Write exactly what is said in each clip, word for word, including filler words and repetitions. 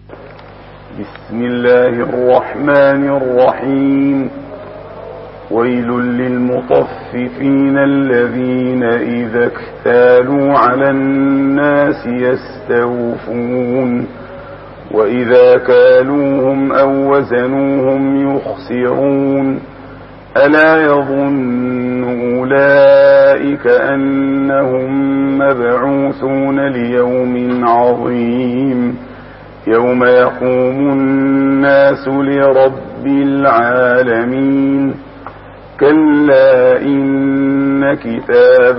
بسم الله الرحمن الرحيم. ويل للمطففين الذين إذا اكتالوا على الناس يستوفون وإذا كالوهم أو وزنوهم يخسرون. ألا يظن أولئك أنهم مبعوثون ليوم عظيم يوم يقوم الناس لرب العالمين. كلا إن كتاب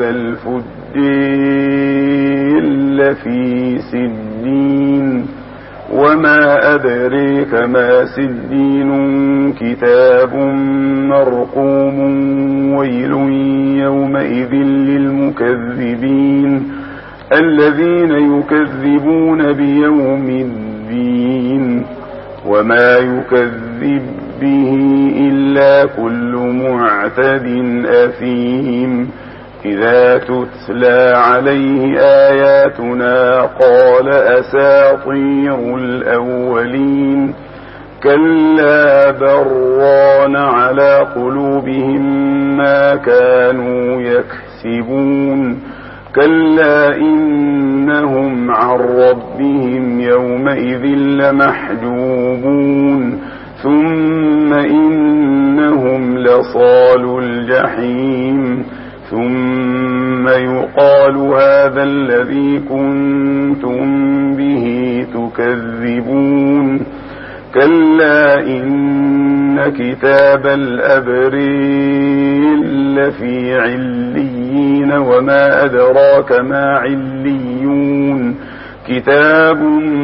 الفجار لفي سجين وما أدريك ما سجين كتاب مرقوم. ويل يومئذ للمكذبين الذين يكذبون بيوم الدين وما يكذب به إلا كل معتد أثيم. إذا تتلى عليه آياتنا قال أساطير الأولين. كلا بران على قلوبهم ما كانوا يكسبون. كلا إنهم عن ربهم يومئذ لمحجوبون. ثم إنهم لصالو الجحيم. ثم يقال هذا الذي كنتم به تكذبون. كلا إن كتاب الأبرار لفي عليين وما أدراك ما عليون. كتاب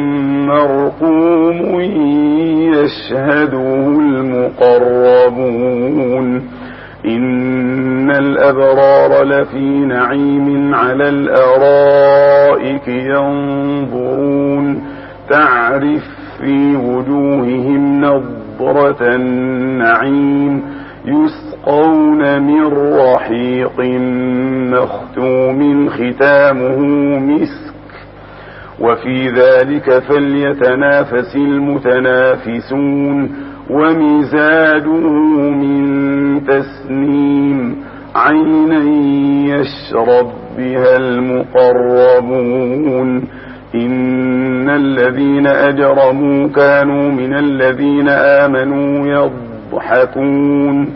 مرقوم يشهده المقربون. إن الأبرار لفي نعيم على الأرائك ينظرون تعرف في وجوههم نضرة النعيم يسقون من رحيق مختوم ختامه مسك وفي ذلك فليتنافس المتنافسون. ومزاجه من تسنيم عينا يشرب بها المقربون. إن الذين أجرموا كانوا من الذين آمنوا يضحكون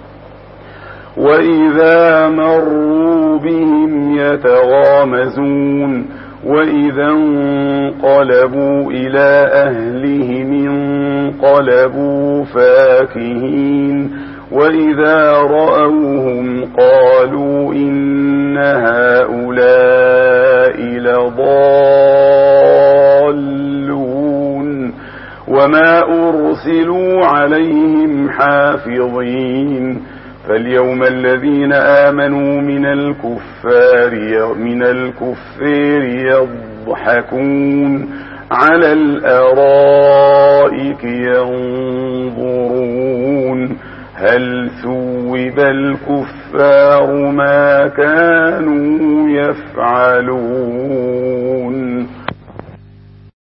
وإذا مروا بهم يتغامزون. وإذا انقلبوا إلى أهلهم انقلبوا فاكهين. وإذا رأوهم قالوا إن هؤلاء لضالون وما أرسلوا عليهم حافظين. فاليوم الذين آمنوا من الكفار من الكفار يضحكون على الأرائك ينظرون هل ثوب الكفار ما كانوا يفعلون.